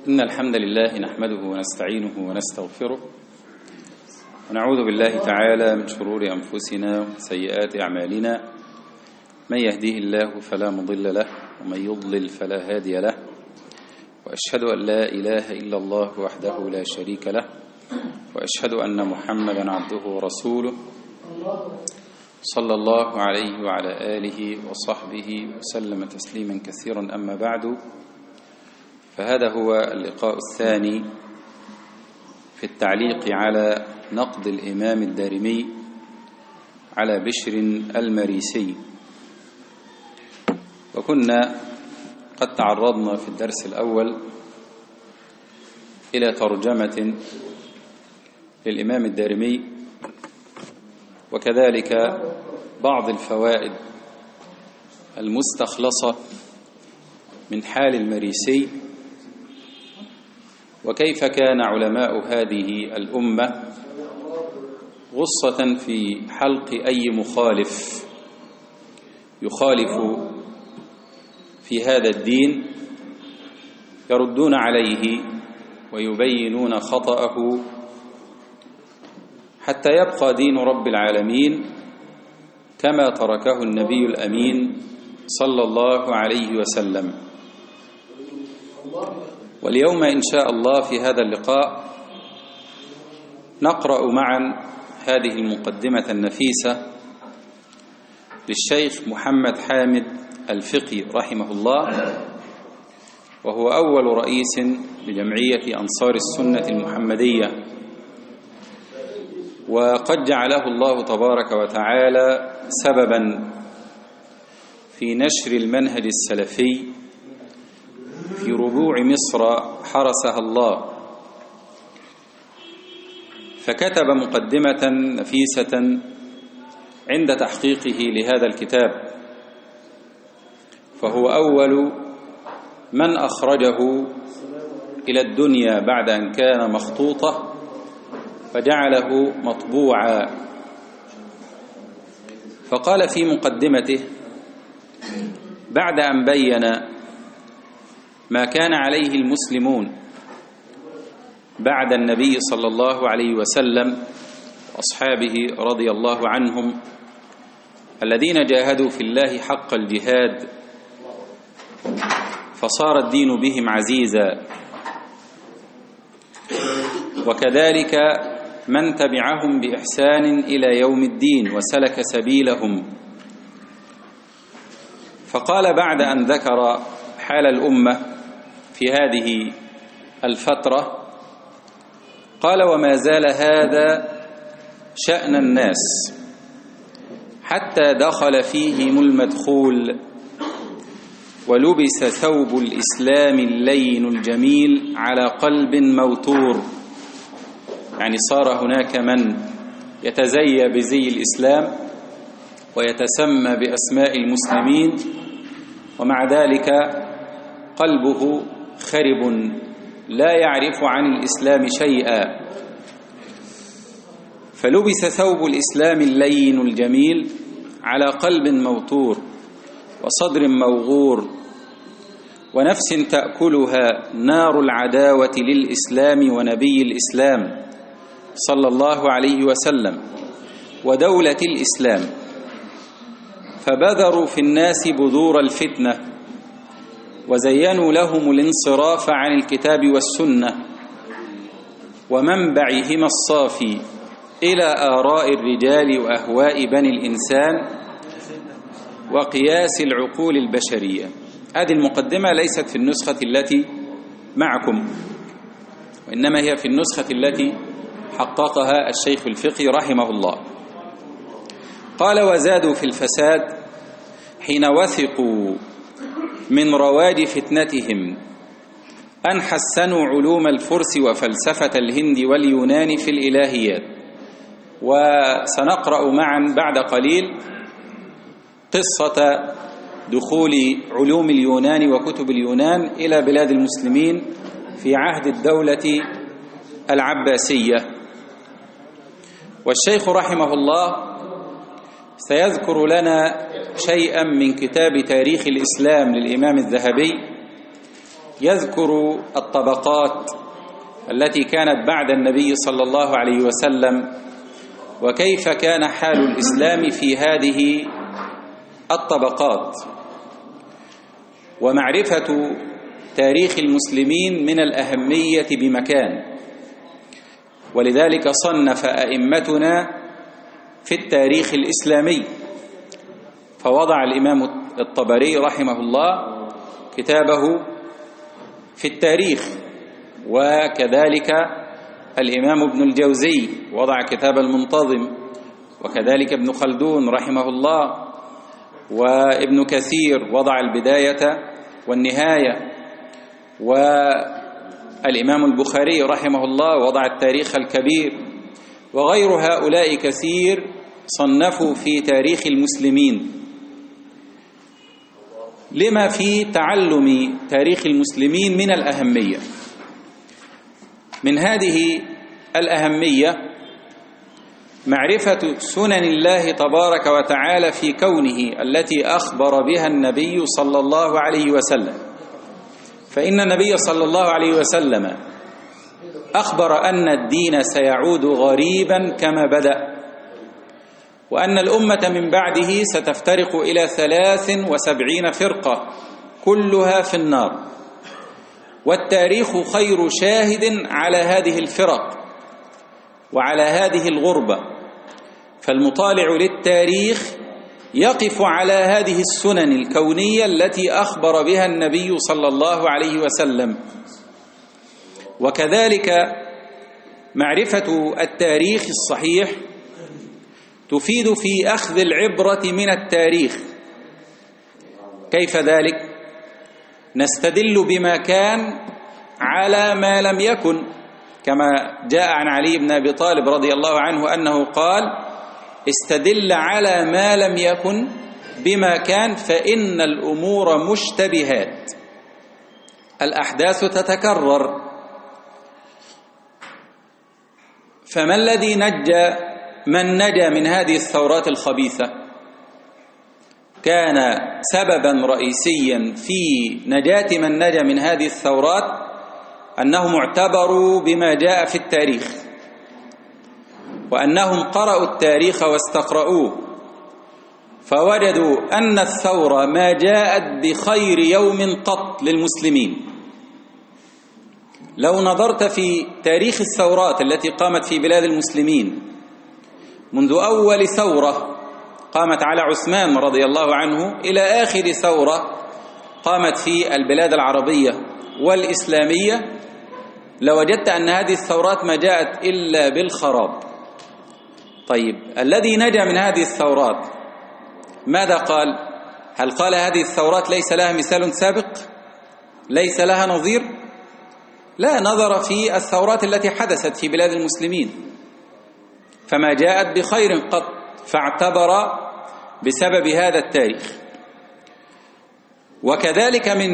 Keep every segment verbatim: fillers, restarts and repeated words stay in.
إن الحمد لله نحمده ونستعينه ونستغفره ونعوذ بالله تعالى من شرور أنفسنا وسيئات أعمالنا. من يهديه الله فلا مضل له ومن يضلل فلا هادي له، وأشهد أن لا إله إلا الله وحده لا شريك له، وأشهد أن محمدا عبده ورسوله صلى الله عليه وعلى آله وصحبه وسلم تسليما كثيرا. أما بعد، فهذا هو اللقاء الثاني في التعليق على نقد الإمام الدارمي على بشر المريسي. وكنا قد تعرضنا في الدرس الأول إلى ترجمة للإمام الدارمي، وكذلك بعض الفوائد المستخلصة من حال المريسي، وكيف كان علماء هذه الأمة غصة في حلق أي مخالف يخالف في هذا الدين، يردون عليه ويبينون خطأه حتى يبقى دين رب العالمين كما تركه النبي الأمين صلى الله عليه وسلم. واليوم إن شاء الله في هذا اللقاء نقرأ معا هذه المقدمة النفيسة للشيخ محمد حامد الفقي رحمه الله، وهو أول رئيس لجمعية أنصار السنة المحمدية، وقد جعله الله تبارك وتعالى سببا في نشر المنهج السلفي في ربوع مصر حرسها الله، فكتب مقدمة نفيسة عند تحقيقه لهذا الكتاب، فهو أول من أخرجه إلى الدنيا بعد أن كان مخطوطة فجعله مطبوعا. فقال في مقدمته بعد أن بين ما كان عليه المسلمون بعد النبي صلى الله عليه وسلم وأصحابه رضي الله عنهم الذين جاهدوا في الله حق الجهاد فصار الدين بهم عزيزا، وكذلك من تبعهم بإحسان إلى يوم الدين وسلك سبيلهم. فقال بعد أن ذكر حال الأمة في هذه الفترة، قال: وما زال هذا شأن الناس حتى دخل فيهم المدخول ولبس ثوب الإسلام اللين الجميل على قلب موتور. يعني صار هناك من يتزيى بزي الإسلام ويتسمى بأسماء المسلمين، ومع ذلك قلبه خرب لا يعرف عن الإسلام شيئا. فلبس ثوب الإسلام اللين الجميل على قلب موتور وصدر موغور ونفس تأكلها نار العداوة للإسلام ونبي الإسلام صلى الله عليه وسلم ودولة الإسلام، فبذروا في الناس بذور الفتنة وزينوا لهم الانصراف عن الكتاب والسنة ومنبعهما الصافي إلى آراء الرجال وأهواء بني الإنسان وقياس العقول البشرية. هذه المقدمة ليست في النسخة التي معكم، وإنما هي في النسخة التي حققها الشيخ الفقي رحمه الله. قال: وزادوا في الفساد حين وثقوا من رواج فتنتهم أن حسنوا علوم الفرس وفلسفة الهند واليونان في الإلهيات. وسنقرأ معا بعد قليل قصة دخول علوم اليونان وكتب اليونان إلى بلاد المسلمين في عهد الدولة العباسية. والشيخ رحمه الله سيذكر لنا شيئا من كتاب تاريخ الإسلام للإمام الذهبي يذكر الطبقات التي كانت بعد النبي صلى الله عليه وسلم، وكيف كان حال الإسلام في هذه الطبقات. ومعرفة تاريخ المسلمين من الأهمية بمكان، ولذلك صنف أئمتنا في التاريخ الإسلامي، فوضع الإمام الطبري رحمه الله كتابه في التاريخ، وكذلك الإمام ابن الجوزي وضع كتاب المنتظم، وكذلك ابن خلدون رحمه الله، وابن كثير وضع البداية والنهاية، والإمام البخاري رحمه الله وضع التاريخ الكبير، وغير هؤلاء كثير صنفوا في تاريخ المسلمين، لما في تعلم تاريخ المسلمين من الأهمية. من هذه الأهمية معرفة سنن الله تبارك وتعالى في كونه التي أخبر بها النبي صلى الله عليه وسلم. فإن النبي صلى الله عليه وسلم أخبر أن الدين سيعود غريبا كما بدأ، وأن الأمة من بعده ستفترق إلى ثلاث وسبعين فرقة كلها في النار، والتاريخ خير شاهد على هذه الفرق وعلى هذه الغربة. فالمطالع للتاريخ يقف على هذه السنن الكونية التي أخبر بها النبي صلى الله عليه وسلم. وكذلك معرفة التاريخ الصحيح تفيد في أخذ العبرة من التاريخ. كيف ذلك؟ نستدل بما كان على ما لم يكن، كما جاء عن علي بن أبي طالب رضي الله عنه أنه قال: استدل على ما لم يكن بما كان، فإن الأمور مشتبهات، الأحداث تتكرر. فما الذي نجى من نجا من هذه الثورات الخبيثة؟ كان سببا رئيسيا في نجاة من نجا من هذه الثورات أنهم اعتبروا بما جاء في التاريخ، وأنهم قرأوا التاريخ واستقرأوه، فوجدوا أن الثورة ما جاءت بخير يوم قط للمسلمين. لو نظرت في تاريخ الثورات التي قامت في بلاد المسلمين منذ أول ثورة قامت على عثمان رضي الله عنه إلى آخر ثورة قامت في البلاد العربية والإسلامية، لوجدت أن هذه الثورات ما جاءت إلا بالخراب. طيب، الذي نجا من هذه الثورات ماذا قال؟ هل قال هذه الثورات ليس لها مثال سابق؟ ليس لها نظير؟ لا، نظر في الثورات التي حدثت في بلاد المسلمين فما جاءت بخير قط، فاعتبر بسبب هذا التاريخ. وكذلك من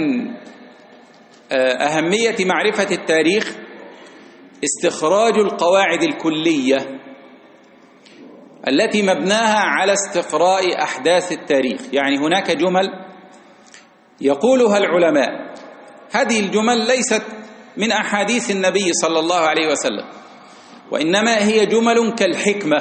أهمية معرفة التاريخ استخراج القواعد الكلية التي مبناها على استقراء أحداث التاريخ. يعني هناك جمل يقولها العلماء، هذه الجمل ليست من أحاديث النبي صلى الله عليه وسلم، وإنما هي جمل كالحكمة.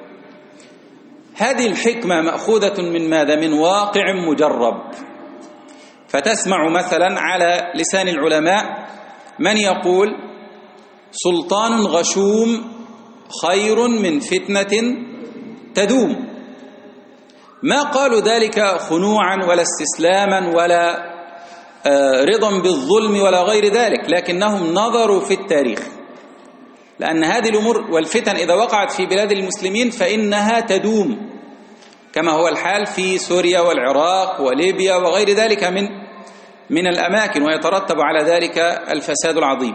هذه الحكمة مأخوذة من ماذا؟ من واقع مجرب. فتسمع مثلا على لسان العلماء من يقول: سلطان غشوم خير من فتنة تدوم. ما قالوا ذلك خنوعا ولا استسلاما ولا رضا بالظلم ولا غير ذلك، لكنهم نظروا في التاريخ، لأن هذه الأمور والفتن إذا وقعت في بلاد المسلمين فإنها تدوم، كما هو الحال في سوريا والعراق وليبيا وغير ذلك من من الأماكن، ويترتب على ذلك الفساد العظيم.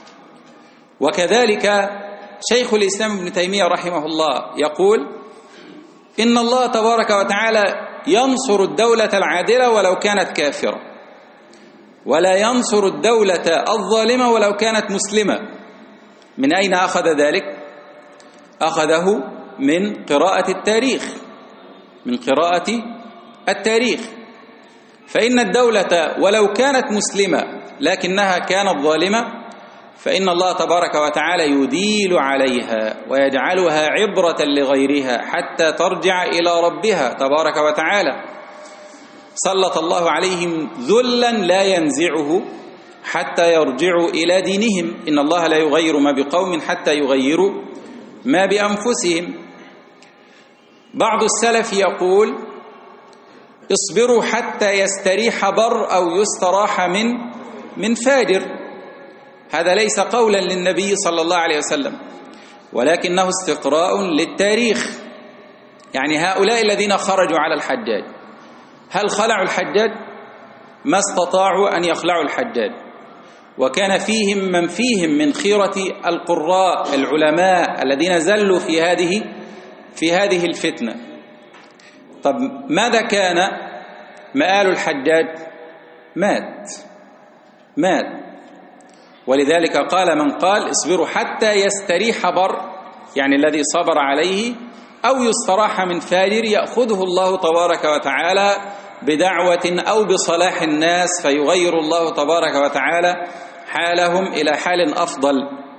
وكذلك شيخ الإسلام ابن تيمية رحمه الله يقول: إن الله تبارك وتعالى ينصر الدولة العادلة ولو كانت كافرة، ولا ينصر الدولة الظالمة ولو كانت مسلمة. من أين أخذ ذلك؟ أخذه من قراءة التاريخ، من قراءة التاريخ. فإن الدولة ولو كانت مسلمة لكنها كانت ظالمة، فإن الله تبارك وتعالى يديل عليها ويجعلها عبرة لغيرها حتى ترجع إلى ربها تبارك وتعالى. سلط الله عليهم ذلا لا ينزعه حتى يرجعوا إلى دينهم. إن الله لا يغير ما بقوم حتى يغيروا ما بأنفسهم. بعض السلف يقول: اصبروا حتى يستريح بر أو يستراح من من فاجر. هذا ليس قولا للنبي صلى الله عليه وسلم، ولكنه استقراء للتاريخ. يعني هؤلاء الذين خرجوا على الحجاج هل خلعوا الحجاج؟ ما استطاعوا أن يخلعوا الحجاج، وكان فيهم من فيهم من خيرة القراء العلماء الذين زلوا في هذه في هذه الفتنة. طب ماذا كان مآل الحجاج؟ مات مات ولذلك قال من قال: اصبروا حتى يستريح بر، يعني الذي صبر عليه، أو يستراح من فاجر يأخذه الله تبارك وتعالى بدعوة أو بصلاح الناس، فيغير الله تبارك وتعالى حالهم إلى حال أفضل.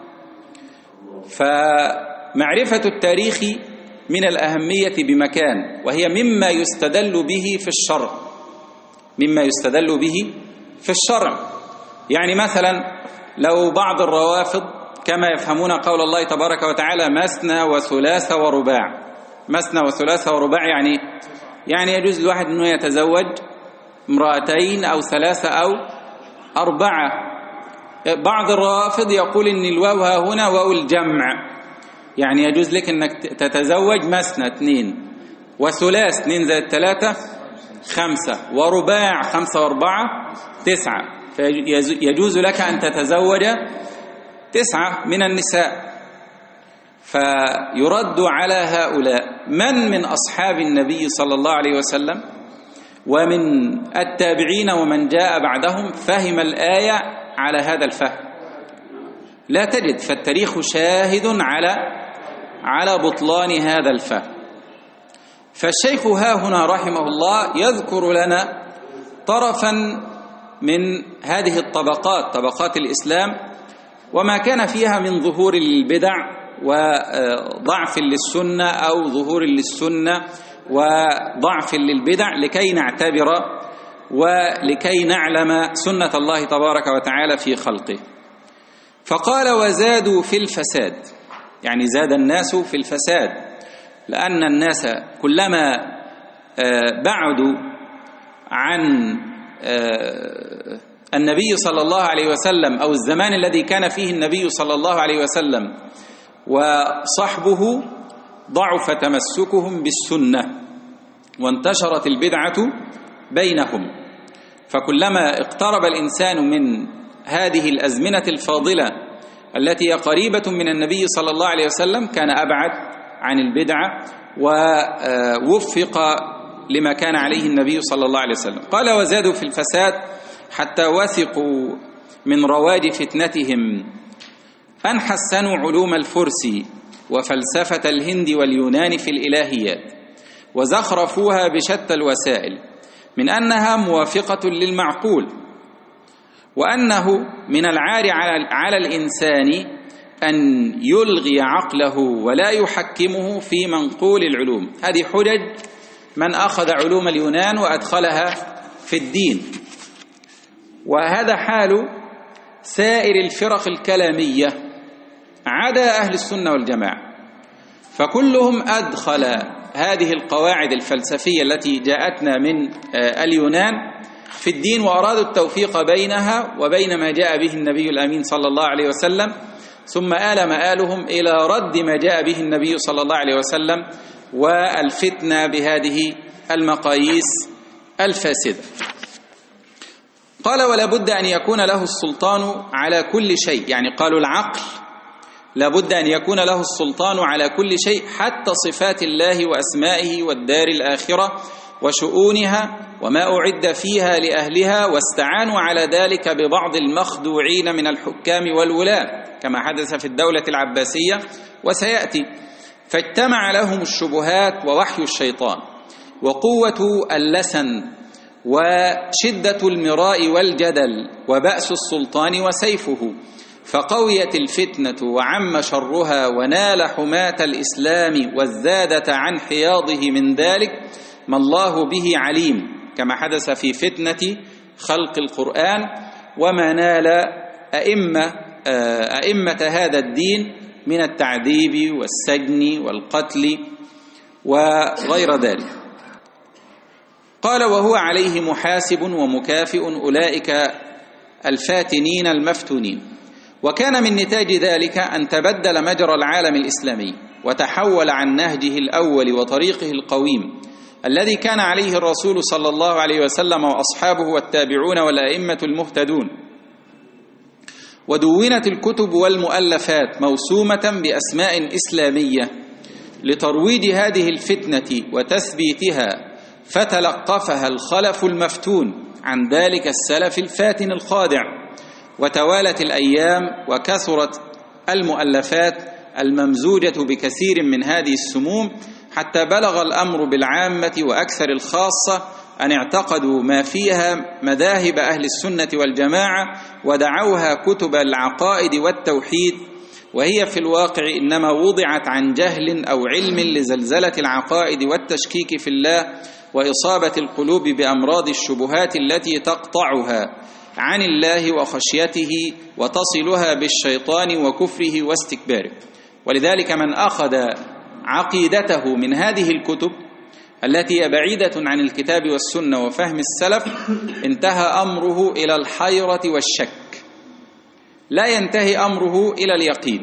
فمعرفة التاريخ من الأهمية بمكان، وهي مما يستدل به في الشرع مما يستدل به في الشرع. يعني مثلا لو بعض الروافض كما يفهمون قول الله تبارك وتعالى مثنى وثلاث ورباع، مثنى وثلاث ورباع يعني يعني يجوز للواحد أنه يتزوج امرأتين أو ثلاثة أو أربعة. بعض الروافض يقول إن الواو ها هنا واو الجمع، يعني يجوز لك أنك تتزوج مثنى اثنين، وثلاث اثنين زائد ثلاثة خمسة، ورباع خمسة واربعة تسعة، فيجوز لك أن تتزوج تسعة من النساء. فيرد على هؤلاء من من أصحاب النبي صلى الله عليه وسلم ومن التابعين ومن جاء بعدهم فهم الآية على هذا الفهم؟ لا تجد. فالتاريخ شاهد على على بطلان هذا الفهم. فالشيخ ها هنا رحمه الله يذكر لنا طرفا من هذه الطبقات، طبقات الإسلام، وما كان فيها من ظهور البدع وضعف للسنة أو ظهور للسنة وضعف للبدع، لكي نعتبر ولكي نعلم سنة الله تبارك وتعالى في خلقه. فقال: وزادوا في الفساد، يعني زاد الناس في الفساد، لأن الناس كلما بعدوا عن النبي صلى الله عليه وسلم أو الزمان الذي كان فيه النبي صلى الله عليه وسلم وصحبه، ضعف تمسكهم بالسنة وانتشرت البدعة بينهم. فكلما اقترب الإنسان من هذه الأزمنة الفاضلة التي هي قريبة من النبي صلى الله عليه وسلم كان أبعد عن البدعة ووفق لما كان عليه النبي صلى الله عليه وسلم. قال: وزادوا في الفساد حتى وثقوا من رواج فتنتهم أن حسنوا علوم الفرس وفلسفة الهند واليونان في الإلهيات، وزخرفوها بشتى الوسائل من أنها موافقة للمعقول، وأنه من العار على الإنسان أن يلغي عقله ولا يحكمه في منقول العلوم. هذه حجج من أخذ علوم اليونان وأدخلها في الدين. وهذا حال سائر الفرق الكلامية عدا أهل السنة والجماعة، فكلهم أدخل هذه القواعد الفلسفية التي جاءتنا من اليونان في الدين، وأرادوا التوفيق بينها وبين ما جاء به النبي الأمين صلى الله عليه وسلم، ثم آل مآلهم إلى رد ما جاء به النبي صلى الله عليه وسلم والفتنة بهذه المقاييس الفاسدة. قال: ولا بد أن يكون له السلطان على كل شيء، يعني قالوا العقل لا بد أن يكون له السلطان على كل شيء، حتى صفات الله وأسمائه والدار الآخرة وشؤونها وما أعد فيها لأهلها، واستعانوا على ذلك ببعض المخدوعين من الحكام والولاة كما حدث في الدولة العباسية وسيأتي. فاجتمع لهم الشبهات ووحي الشيطان وقوة اللسن وشدة المراء والجدل وبأس السلطان وسيفه، فقويت الفتنة وعم شرها ونال حماة الإسلام والزادة عن حياضه من ذلك ما الله به عليم، كما حدث في فتنة خلق القرآن وما نال أئمة, أئمة هذا الدين من التعذيب والسجن والقتل وغير ذلك. قال: وهو عليه محاسب ومكافئ أولئك الفاتنين المفتونين. وكان من نتاج ذلك أن تبدل مجرى العالم الإسلامي وتحول عن نهجه الأول وطريقه القويم الذي كان عليه الرسول صلى الله عليه وسلم وأصحابه والتابعون والأئمة المهتدون، ودونت الكتب والمؤلفات موسومة بأسماء إسلامية لترويج هذه الفتنة وتثبيتها، فتلقفها الخلف المفتون عن ذلك السلف الفاتن الخادع، وتوالت الأيام وكثرت المؤلفات الممزوجة بكثير من هذه السموم، حتى بلغ الأمر بالعامة وأكثر الخاصة أن اعتقدوا ما فيها مذاهب أهل السنة والجماعة ودعوها كتب العقائد والتوحيد، وهي في الواقع إنما وضعت عن جهل أو علم لزلزلة العقائد والتشكيك في الله وإصابة القلوب بأمراض الشبهات التي تقطعها عن الله وخشيته وتصلها بالشيطان وكفره واستكباره. ولذلك من أخذ عقيدته من هذه الكتب التي هي بعيدة عن الكتاب والسنة وفهم السلف انتهى أمره إلى الحيرة والشك، لا ينتهي أمره إلى اليقين.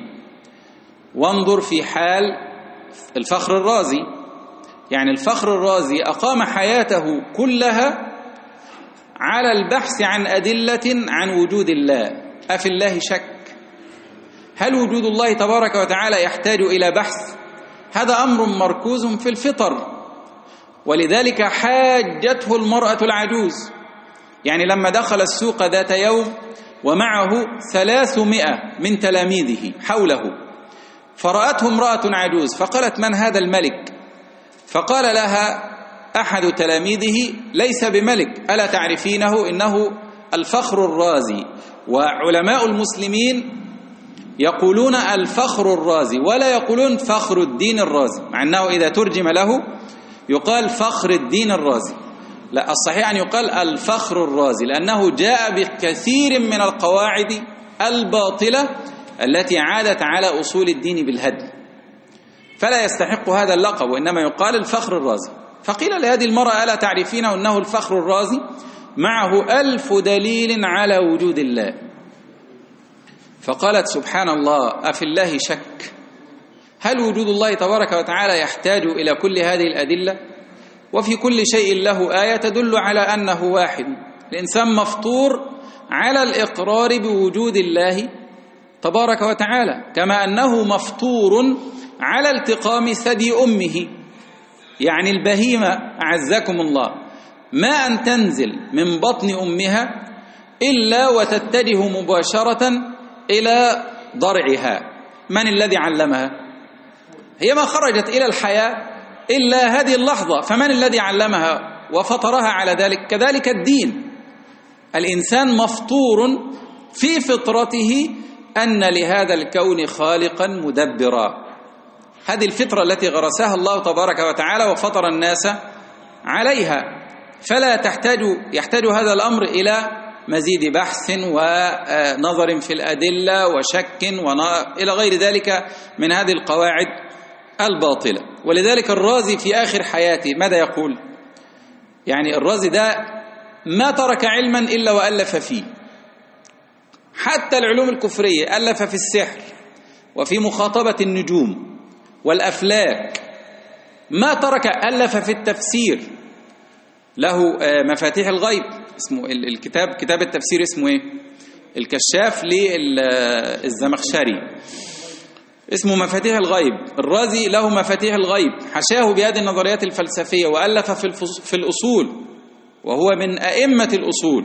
وانظر في حال الفخر الرازي، يعني الفخر الرازي أقام حياته كلها على البحث عن أدلة عن وجود الله. أفي الله شك؟ هل وجود الله تبارك وتعالى يحتاج إلى بحث؟ هذا أمر مركوز في الفطر. ولذلك حاجته المرأة العجوز، يعني لما دخل السوق ذات يوم ومعه ثلاثمائة من تلاميذه حوله، فرأته امرأة عجوز فقالت: من هذا الملك؟ فقال لها أحد تلاميذه: ليس بملك، ألا تعرفينه؟ إنه الفخر الرازي. وعلماء المسلمين يقولون الفخر الرازي ولا يقولون فخر الدين الرازي، مع أنه إذا ترجم له يقال فخر الدين الرازي. لا، الصحيح أن يقال الفخر الرازي، لأنه جاء بكثير من القواعد الباطلة التي عادت على أصول الدين بالهدم، فلا يستحق هذا اللقب، وإنما يقال الفخر الرازي. فقيل لهذه المرأة: ألا تعرفين أنه الفخر الرازي؟ معه ألف دليل على وجود الله. فقالت: سبحان الله، أفي الله شك؟ هل وجود الله تبارك وتعالى يحتاج إلى كل هذه الأدلة؟ وفي كل شيء له آية تدل على أنه واحد. الإنسان مفطور على الإقرار بوجود الله تبارك وتعالى، كما أنه مفطور على التقام ثدي أمه، يعني البهيمة أعزكم الله ما أن تنزل من بطن أمها إلا وتتجه مباشرة إلى ضرعها. من الذي علمها؟ هي ما خرجت إلى الحياة إلا هذه اللحظة، فمن الذي علمها وفطرها على ذلك؟ كذلك الدين، الإنسان مفطور في فطرته أن لهذا الكون خالقا مدبرا. هذه الفطرة التي غرسها الله تبارك وتعالى وفطر الناس عليها، فلا تحتاج يحتاج هذا الأمر إلى مزيد بحث ونظر في الأدلة وشك إلى غير ذلك من هذه القواعد الباطلة. ولذلك الرازي في آخر حياته ماذا يقول؟ يعني الرازي ده ما ترك علما إلا وألف فيه، حتى العلوم الكفرية ألف في السحر وفي مخاطبة النجوم والأفلاك، ما ترك، ألف في التفسير، له مفاتيح الغيب، اسمه الكتاب كتاب التفسير اسمه ايه؟ الكشاف للزمخشري، اسمه مفاتيح الغيب. الرازي له مفاتيح الغيب، حشاه بهذه النظريات الفلسفية، وألف في الأصول، وهو من أئمة الأصول،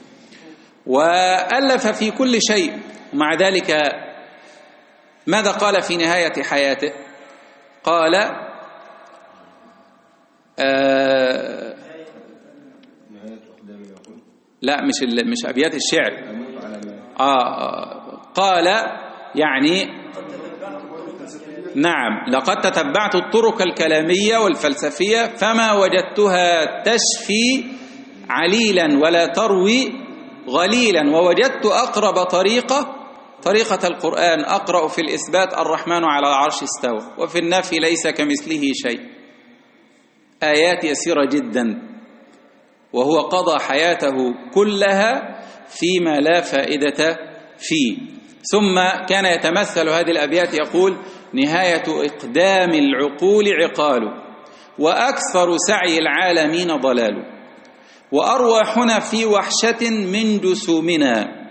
وألف في كل شيء. ومع ذلك ماذا قال في نهاية حياته؟ قال آه لا مش مش أبيات الشعر. آه قال يعني نعم لقد تتبعت الطرق الكلامية والفلسفية فما وجدتها تشفي عليلا ولا تروي غليلا، ووجدت أقرب طريقة طريقة القرآن، أقرأ في الإثبات الرحمن على العرش استوى، وفي النفي ليس كمثله شيء. آيات يسيرة جدا، وهو قضى حياته كلها فيما لا فائدة فيه. ثم كان يتمثل هذه الأبيات يقول: نهاية إقدام العقول عقال، وأكثر سعي العالمين ضلال، وأرواحنا في وحشة من جسومنا،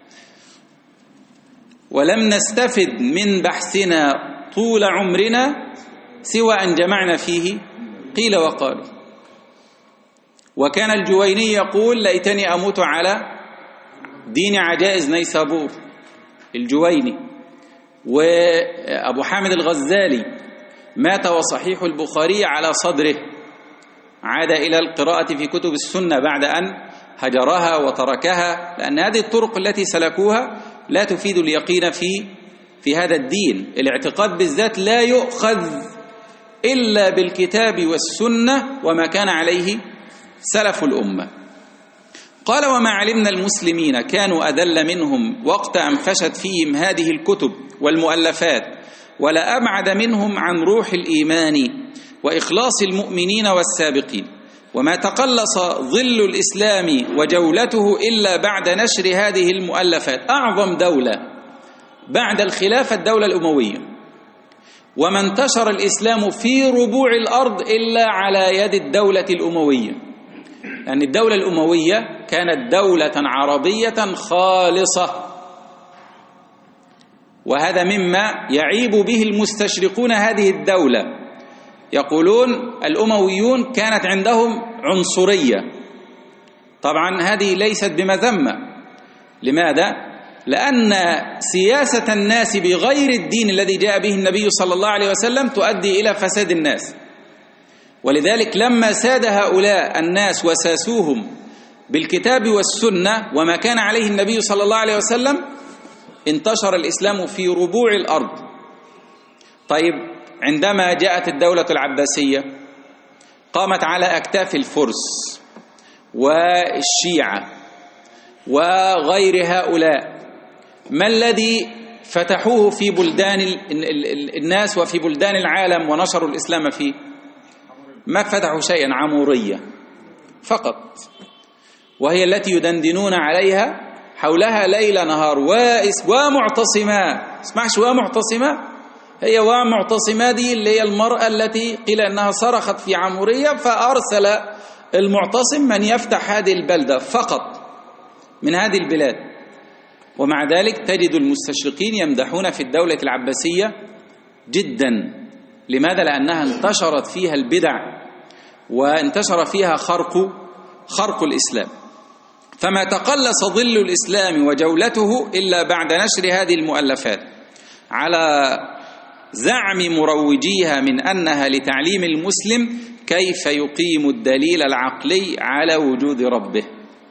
ولم نستفد من بحثنا طول عمرنا سوى أن جمعنا فيه قيل وقال. وكان الجويني يقول: ليتني أموت على دين عجائز نيسابور، الجويني. وأبو حامد الغزالي مات وصحيح البخاري على صدره، عاد إلى القراءة في كتب السنة بعد أن هجرها وتركها، لأن هذه الطرق التي سلكوها لا تفيد اليقين في في هذا الدين. الاعتقاد بالذات لا يؤخذ إلا بالكتاب والسنة وما كان عليه سلف الأمة. قال: وما علمنا المسلمين كانوا أذل منهم وقت أن فشت فيهم هذه الكتب والمؤلفات، ولا أبعد منهم عن روح الإيمان وإخلاص المؤمنين والسابقين، وما تقلص ظل الإسلام وجولته إلا بعد نشر هذه المؤلفات. أعظم دولة بعد الخلافة الدولة الأموية، وما انتشر الإسلام في ربوع الأرض إلا على يد الدولة الأموية، لأن يعني الدولة الأموية كانت دولة عربية خالصة، وهذا مما يعيب به المستشرقون هذه الدولة. يقولون الأمويون كانت عندهم عنصرية. طبعا هذه ليست بمذمة. لماذا؟ لأن سياسة الناس بغير الدين الذي جاء به النبي صلى الله عليه وسلم تؤدي إلى فساد الناس، ولذلك لما ساد هؤلاء الناس وساسوهم بالكتاب والسنة وما كان عليه النبي صلى الله عليه وسلم انتشر الإسلام في ربوع الأرض. طيب، عندما جاءت الدولة العباسية قامت على أكتاف الفرس والشيعة وغير هؤلاء. ما الذي فتحوه في بلدان الناس وفي بلدان العالم ونشروا الإسلام فيه؟ ما فتحوا شيئا، عمورية فقط، وهي التي يدندنون عليها حولها ليل نهار. وإس ومعتصمة، اسمعش ومعتصمة، هي ومعتصمة دي اللي هي المرأة التي قيل أنها صرخت في عمورية، فأرسل المعتصم من يفتح هذه البلدة فقط من هذه البلاد. ومع ذلك تجد المستشرقين يمدحون في الدولة العباسية جدا. لماذا؟ لأنها انتشرت فيها البدع وانتشر فيها خرق خرق الإسلام. فما تقلص ظل الإسلام وجولته إلا بعد نشر هذه المؤلفات، على زعم مروجيها من أنها لتعليم المسلم كيف يقيم الدليل العقلي على وجود ربه.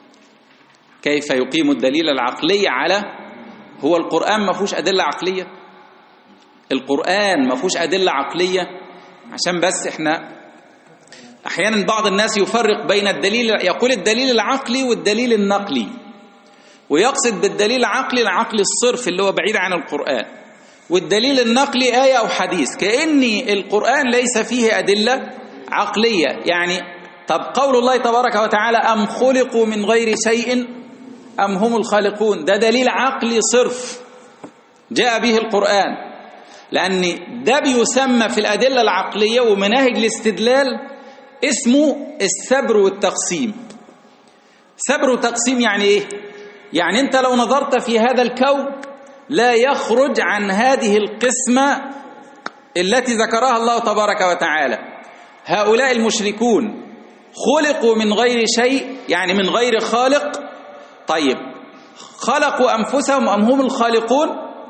كيف يقيم الدليل العقلي على، هو القرآن ما فيهوش أدلة عقلية؟ القرآن ما فيهوش أدلة عقلية؟ عشان بس احنا أحيانا بعض الناس يفرق بين الدليل، يقول الدليل العقلي والدليل النقلي، ويقصد بالدليل العقلي العقل الصرف اللي هو بعيد عن القرآن، والدليل النقلي آية أو حديث، كأن القرآن ليس فيه أدلة عقلية. يعني طب قول الله تبارك وتعالى أم خلقوا من غير شيء أم هم الخالقون، ده دليل عقلي صرف جاء به القرآن، لأن ده بيسمى في الأدلة العقلية ومناهج الاستدلال اسمه السبر والتقسيم. سبر وتقسيم يعني إيه؟ يعني أنت لو نظرت في هذا الكون لا يخرج عن هذه القسمة التي ذكرها الله تبارك وتعالى. هؤلاء المشركون خلقوا من غير شيء، يعني من غير خالق. طيب، خلقوا أنفسهم أم هم الخالقون؟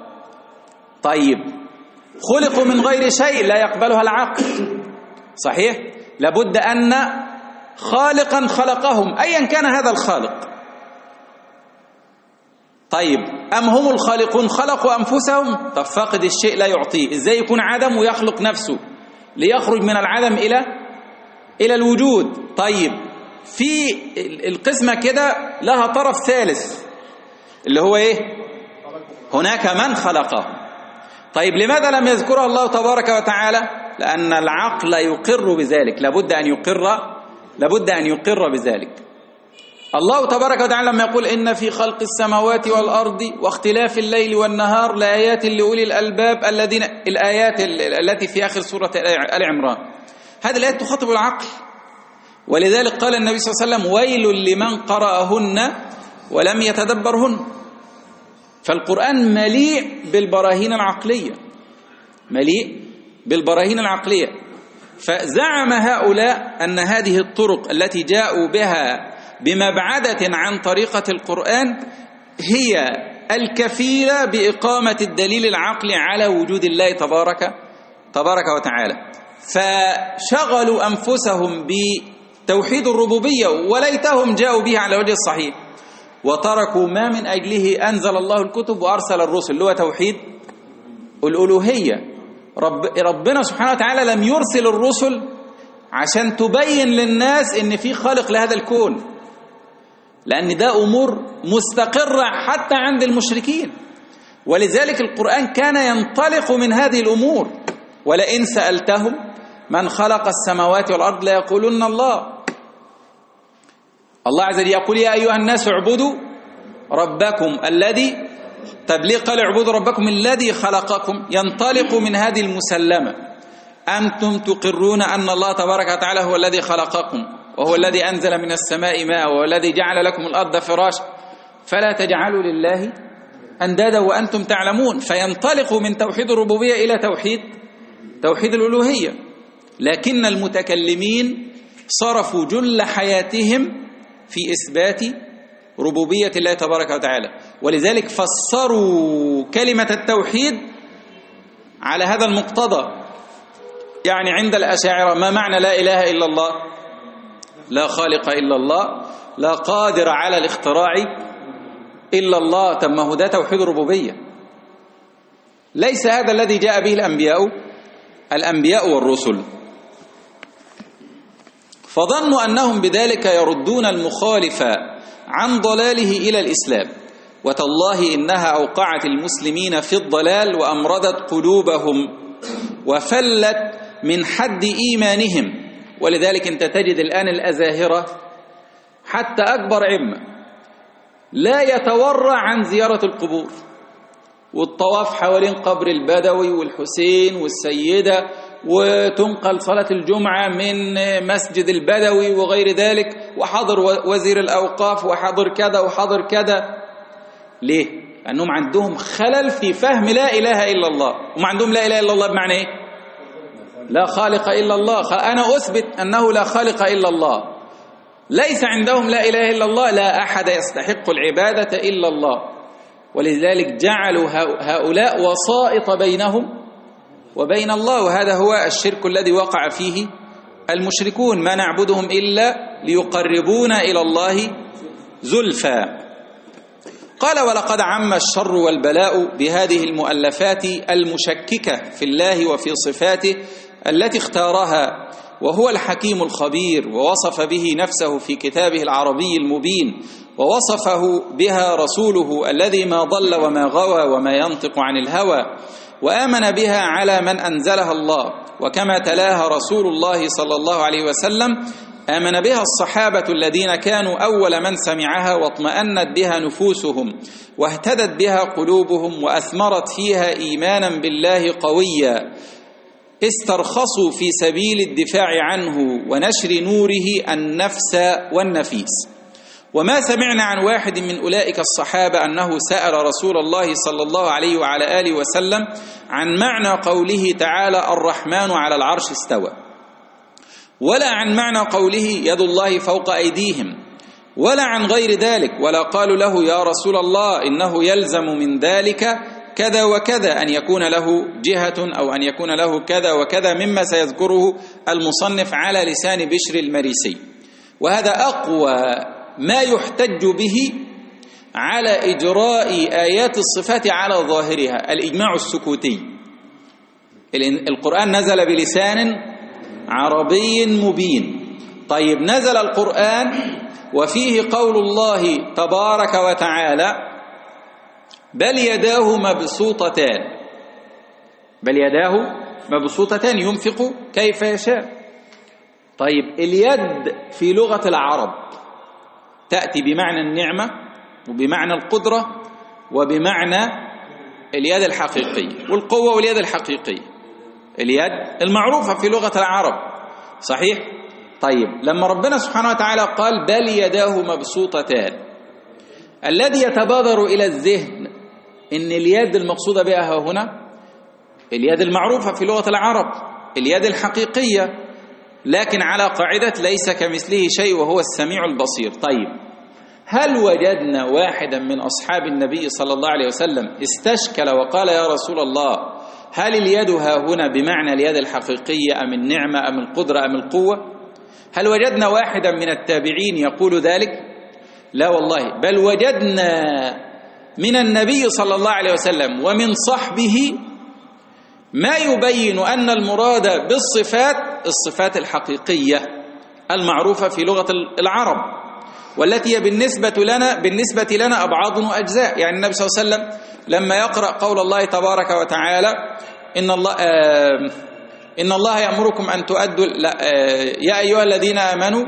طيب، خلقوا من غير شيء لا يقبلها العقل، صحيح؟ لابد أن خالقا خلقهم أيا كان هذا الخالق. طيب أم هم الخالقون خلقوا أنفسهم؟ طب فاقد الشيء لا يعطيه، إزاي يكون عدم ويخلق نفسه ليخرج من العدم إلى إلى الوجود؟ طيب في القسمة كده لها طرف ثالث اللي هو إيه؟ هناك من خلقه. طيب لماذا لم يذكرها الله تبارك وتعالى؟ لأن العقل يقر بذلك، لابد أن يقر لابد أن يقر بذلك. الله تبارك وتعالى لما يقول إن في خلق السماوات والأرض واختلاف الليل والنهار لآيات لأولي الألباب الذين، الآيات التي في آخر سورة آل عمران، هذه الآيات تخاطب العقل. ولذلك قال النبي صلى الله عليه وسلم ويل لمن قرأهن ولم يتدبرهن. فالقرآن مليء بالبراهين العقلية، مليء بالبراهين العقلية. فزعم هؤلاء أن هذه الطرق التي جاءوا بها بمبعدة عن طريقة القرآن هي الكفيلة بإقامة الدليل العقلي على وجود الله تبارك تبارك وتعالى. فشغلوا أنفسهم بتوحيد الربوبية وليتهم جاءوا بها على وجه الصحيح، وتركوا ما من أجله أنزل الله الكتب وأرسل الرسل، اللي هو توحيد الألوهية. رب ربنا سبحانه وتعالى لم يرسل الرسل عشان تبين للناس إن في خالق لهذا الكون، لأن ده أمور مستقرة حتى عند المشركين. ولذلك القرآن كان ينطلق من هذه الأمور. ولئن سألتهم من خلق السماوات والأرض ليقولن الله. الله عز وجل يقول يا أيها الناس اعبدوا ربكم الذي، تبليغ قال اعبدوا ربكم الذي خلقكم، ينطلق من هذه المسلمة. أنتم تقرون أن الله تبارك وتعالى هو الذي خلقكم، وهو الذي أنزل من السماء ماء، وهو الذي جعل لكم الأرض فراشا، فلا تجعلوا لله أندادا وأنتم تعلمون. فينطلق من توحيد الربوبية إلى توحيد توحيد الألوهية. لكن المتكلمين صرفوا جل حياتهم في إثبات ربوبية الله تبارك وتعالى، ولذلك فسروا كلمة التوحيد على هذا المقتضى. يعني عند الأشاعرة ما معنى لا إله إلا الله؟ لا خالق إلا الله، لا قادر على الاختراع إلا الله. طب ما هو ده توحيد الربوبية، ليس هذا الذي جاء به الأنبياء الأنبياء والرسل. فظنوا أنهم بذلك يردون المخالف عن ضلاله إلى الإسلام، وتالله إنها أوقعت المسلمين في الضلال وأمرضت قلوبهم وفلت من حد إيمانهم. ولذلك أنت تجد الآن الأزاهرة حتى أكبر عمة لا يتورع عن زيارة القبور والطواف حوالين قبر البدوي والحسين والسيدة، وتنقل صلاة الجمعة من مسجد البدوي وغير ذلك، وحضر وزير الأوقاف وحضر كذا وحضر كذا. ليه؟ لأنهم عندهم خلل في فهم لا إله إلا الله. هم عندهم لا إله إلا الله بمعنى إيه؟ لا خالق إلا الله. أنا أثبت أنه لا خالق إلا الله. ليس عندهم لا إله إلا الله، لا أحد يستحق العبادة إلا الله. ولذلك جعلوا هؤلاء وسائط بينهم وبين الله، وهذا هو الشرك الذي وقع فيه المشركون. ما نعبدهم إلا ليقربونا إلى الله زلفى. قال ولقد عم الشر والبلاء بهذه المؤلفات المشككة في الله وفي صفاته التي اختارها، وهو الحكيم الخبير، ووصف به نفسه في كتابه العربي المبين، ووصفه بها رسوله الذي ما ضل وما غوى وما ينطق عن الهوى، وآمن بها على من أنزلها الله. وكما تلاها رسول الله صلى الله عليه وسلم آمن بها الصحابة الذين كانوا أول من سمعها، واطمأنت بها نفوسهم، واهتدت بها قلوبهم، وأثمرت فيها إيمانا بالله قويا، استرخصوا في سبيل الدفاع عنه ونشر نوره النفس والنفيس. وما سمعنا عن واحد من أولئك الصحابة أنه سأل رسول الله صلى الله عليه وعلى آله وسلم عن معنى قوله تعالى الرحمن على العرش استوى، ولا عن معنى قوله يد الله فوق أيديهم، ولا عن غير ذلك، ولا قالوا له يا رسول الله إنه يلزم من ذلك كذا وكذا، أن يكون له جهة أو أن يكون له كذا وكذا، مما سيذكره المصنف على لسان بشر المريسي. وهذا أقوى ما يحتج به على إجراء آيات الصفات على ظاهرها، الإجماع السكوتي. القرآن نزل بلسان عربي مبين. طيب نزل القرآن وفيه قول الله تبارك وتعالى بل يداه مبسوطتان، بل يداه مبسوطتان ينفق كيف يشاء. طيب اليد في لغة العرب تأتي بمعنى النعمة وبمعنى القدرة وبمعنى اليد الحقيقية والقوة واليد الحقيقية، اليد المعروفة في لغة العرب، صحيح؟ طيب لما ربنا سبحانه وتعالى قال بل يداه مبسوطتان، الذي يتبادر إلى الذهن إن اليد المقصودة بها هنا اليد المعروفة في لغة العرب، اليد الحقيقية، لكن على قاعدة ليس كمثله شيء وهو السميع البصير. طيب هل وجدنا واحدا من أصحاب النبي صلى الله عليه وسلم استشكل وقال يا رسول الله هل اليد ها هنا بمعنى اليد الحقيقية أم النعمة أم القدرة أم القوة؟ هل وجدنا واحدا من التابعين يقول ذلك؟ لا والله، بل وجدنا من النبي صلى الله عليه وسلم ومن صحبه ما يبين أن المراد بالصفات الصفات الحقيقية المعروفة في لغة العرب، والتي هي بالنسبة لنا بالنسبة لنا أبعاد وأجزاء. يعني النبي صلى الله عليه وسلم لما يقرأ قول الله تبارك وتعالى إن الله آه إن الله يأمركم أن تؤدوا لا آه يا أيها الذين آمنوا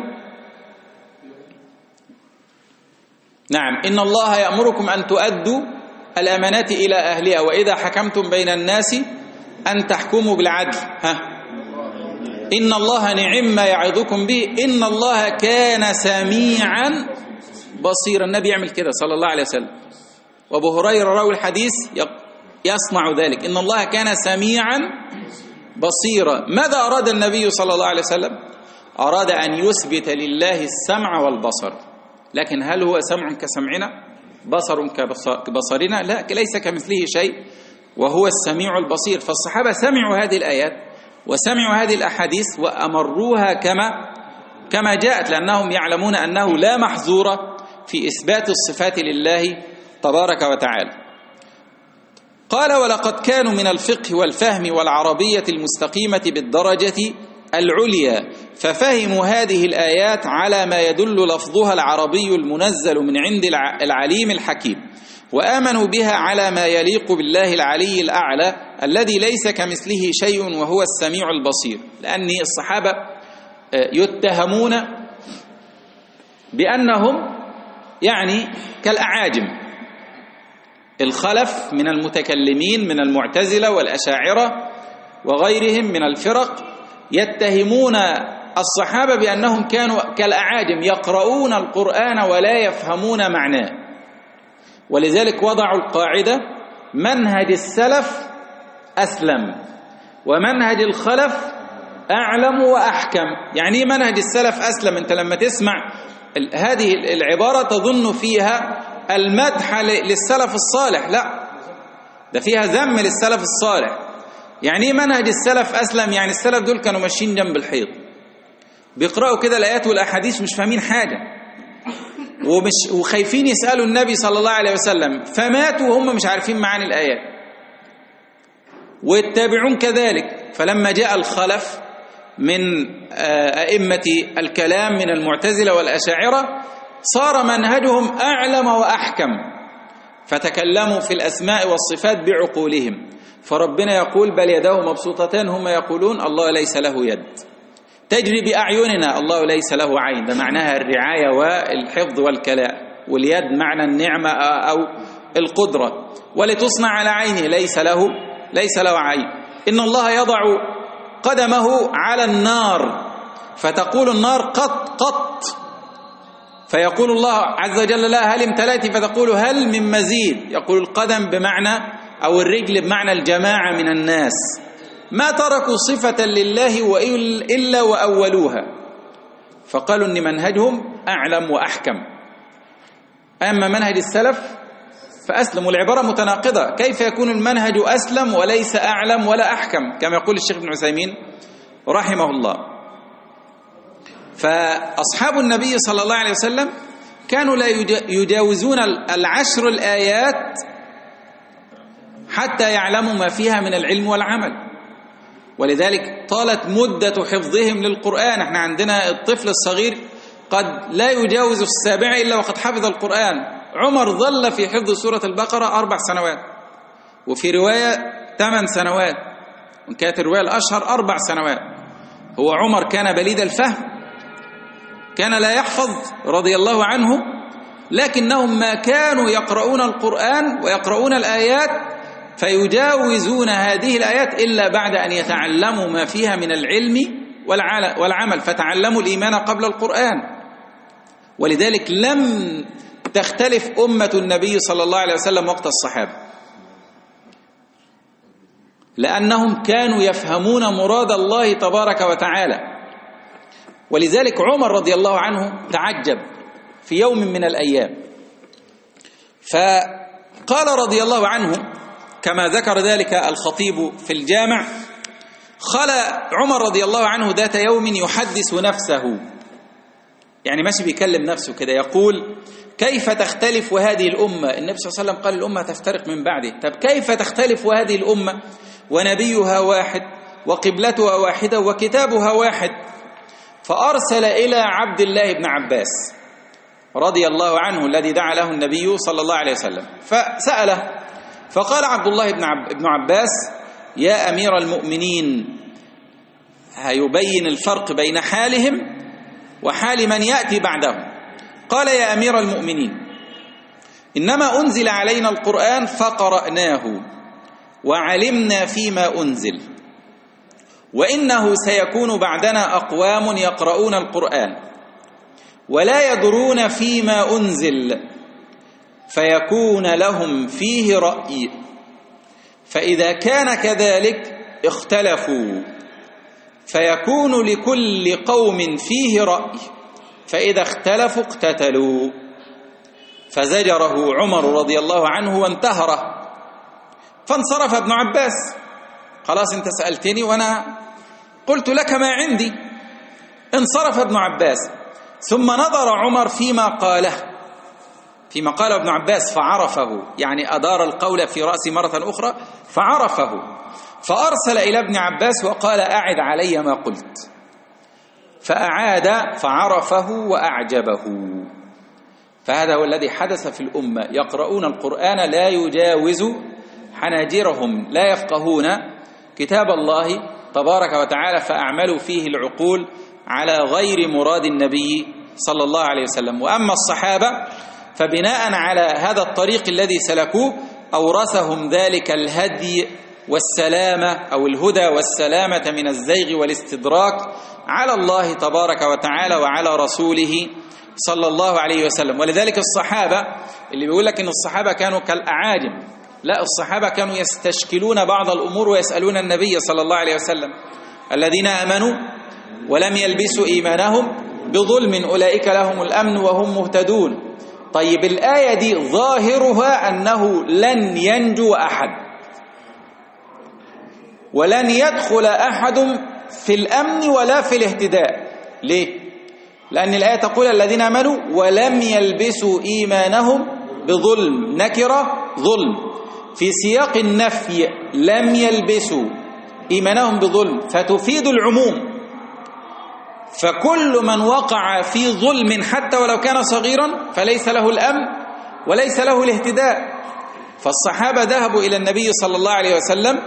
نعم إن الله يأمركم أن تؤدوا الأمانات إلى أهلها وإذا حكمتم بين الناس أن تحكموا بالعدل. ها إن الله نعم ما يعظكم به إن الله كان سميعا بصيرا. النبي يعمل كده صلى الله عليه وسلم، وأبو هريرة راوي الحديث يصنع ذلك، إن الله كان سميعا بصيرا. ماذا أراد النبي صلى الله عليه وسلم؟ أراد أن يثبت لله السمع والبصر، لكن هل هو سمع كسمعنا بصر كبصرنا؟ لا، ليس كمثله شيء وهو السميع البصير. فالصحابة سمعوا هذه الآيات وسمعوا هذه الأحاديث وأمروها كما كما جاءت، لأنهم يعلمون أنه لا محظور في إثبات الصفات لله تبارك وتعالى. قال ولقد كانوا من الفقه والفهم والعربية المستقيمة بالدرجة العليا، ففهموا هذه الآيات على ما يدل لفظها العربي المنزل من عند العليم الحكيم، وآمنوا بها على ما يليق بالله العلي الأعلى الذي ليس كمثله شيء وهو السميع البصير. لأن الصحابة يتهمون بأنهم يعني كالأعاجم، الخلف من المتكلمين من المعتزلة والأشاعرة وغيرهم من الفرق يتهمون الصحابة بأنهم كانوا كالأعاجم يقرؤون القرآن ولا يفهمون معناه، ولذلك وضعوا القاعدة منهج السلف أسلم ومنهج الخلف أعلم وأحكم. يعني منهج السلف أسلم، أنت لما تسمع هذه العبارة تظن فيها المدح للسلف الصالح، لا، ده فيها ذم للسلف الصالح. يعني منهج السلف أسلم، يعني السلف دول كانوا ماشيين جنب الحيط بيقرأوا كده الآيات والأحاديث مش فاهمين حاجة ومش وخايفين يسألوا النبي صلى الله عليه وسلم، فماتوا وهم مش عارفين معاني الآيات. والتابعون كذلك، فلما جاء الخلف من أئمة الكلام من المعتزلة والأشاعرة صار منهجهم أعلم وأحكم، فتكلموا في الأسماء والصفات بعقولهم. فربنا يقول بل يداه مبسوطتان، هم يقولون الله ليس له يد تجري بأعيننا، الله ليس له عين، ده معناها الرعاية والحفظ والكلاء، واليد معنى النعمة أو القدرة، ولتصنع على عينه ليس له ليس له عين. إن الله يضع قدمه على النار فتقول النار قط قط، فيقول الله عز وجل لا هل امتلأت، فتقول هل من مزيد، يقول القدم بمعنى أو الرجل بمعنى الجماعة من الناس، ما تركوا صفة لله إلا وأولوها. فقالوا أن منهجهم أعلم وأحكم، أما منهج السلف فأسلم. والعبارة متناقضة، كيف يكون المنهج أسلم وليس أعلم ولا أحكم كما يقول الشيخ ابن عثيمين رحمه الله. فأصحاب النبي صلى الله عليه وسلم كانوا لا يجاوزون العشر الآيات حتى يعلموا ما فيها من العلم والعمل، ولذلك طالت مدة حفظهم للقرآن. احنا عندنا الطفل الصغير قد لا يجاوز السابعة إلا وقد حفظ القرآن. عمر ظل في حفظ سورة البقرة أربع سنوات، وفي رواية ثمان سنوات، وكانت الرواية الأشهر أربع سنوات. هو عمر كان بليد الفهم، كان لا يحفظ رضي الله عنه، لكنهم ما كانوا يقرؤون القرآن ويقرؤون الآيات فيجاوزون هذه الآيات إلا بعد أن يتعلموا ما فيها من العلم والعمل، فتعلموا الإيمان قبل القرآن. ولذلك لم تختلف أمة النبي صلى الله عليه وسلم وقت الصحابة، لأنهم كانوا يفهمون مراد الله تبارك وتعالى. ولذلك عمر رضي الله عنه تعجب في يوم من الأيام، فقال رضي الله عنه كما ذكر ذلك الخطيب في الجامع: خلى عمر رضي الله عنه ذات يوم يحدث نفسه، يعني ماشي بيكلم نفسه كده، يقول: كيف تختلف هذه الأمة؟ النبي صلى الله عليه وسلم قال الأمة تفترق من بعده، طب كيف تختلف هذه الأمة ونبيها واحد وقبلتها واحدة وكتابها واحد؟ فأرسل إلى عبد الله بن عباس رضي الله عنه الذي دعا له النبي صلى الله عليه وسلم، فسأله، فقال عبد الله بن عباس: يا أمير المؤمنين، هيبين الفرق بين حالهم وحال من يأتي بعدهم. قال: يا أمير المؤمنين، إنما أنزل علينا القرآن فقرأناه وعلمنا فيما أنزل، وإنه سيكون بعدنا أقوام يقرؤون القرآن ولا يدرون فيما أنزل، فيكون لهم فيه رأي، فإذا كان كذلك اختلفوا، فيكون لكل قوم فيه رأي، فإذا اختلفوا اقتتلوا. فزجره عمر رضي الله عنه وانتهره، فانصرف ابن عباس. خلاص انت سألتني وأنا قلت لك ما عندي. انصرف ابن عباس، ثم نظر عمر فيما قاله فيما قال ابن عباس فعرفه، يعني أدار القول في رأسي مرة أخرى فعرفه، فأرسل إلى ابن عباس وقال: أعد علي ما قلت. فأعاد فعرفه وأعجبه. فهذا هو الذي حدث في الأمة، يقرؤون القرآن لا يجاوز حناجرهم، لا يفقهون كتاب الله تبارك وتعالى، فأعملوا فيه العقول على غير مراد النبي صلى الله عليه وسلم. وأما الصحابة فبناء على هذا الطريق الذي سلكوه أورثهم ذلك الهدي والسلامة أو الهدى والسلامة من الزيغ والاستدراك على الله تبارك وتعالى وعلى رسوله صلى الله عليه وسلم. ولذلك الصحابة اللي بيقول لك إن الصحابة كانوا كالأعاجم، لا، الصحابة كانوا يستشكلون بعض الأمور ويسألون النبي صلى الله عليه وسلم: الذين آمنوا ولم يلبسوا إيمانهم بظلم أولئك لهم الأمن وهم مهتدون. طيب الآية دي ظاهرها أنه لن ينجو أحد ولن يدخل أحد في الأمن ولا في الاهتداء. ليه؟ لأن الآية تقول: الذين آمنوا ولم يلبسوا إيمانهم بظلم، نكرة ظلم في سياق النفي، لم يلبسوا إيمانهم بظلم، فتفيد العموم. فكل من وقع في ظلم حتى ولو كان صغيرا فليس له الأمن وليس له الاهتداء. فالصحابة ذهبوا إلى النبي صلى الله عليه وسلم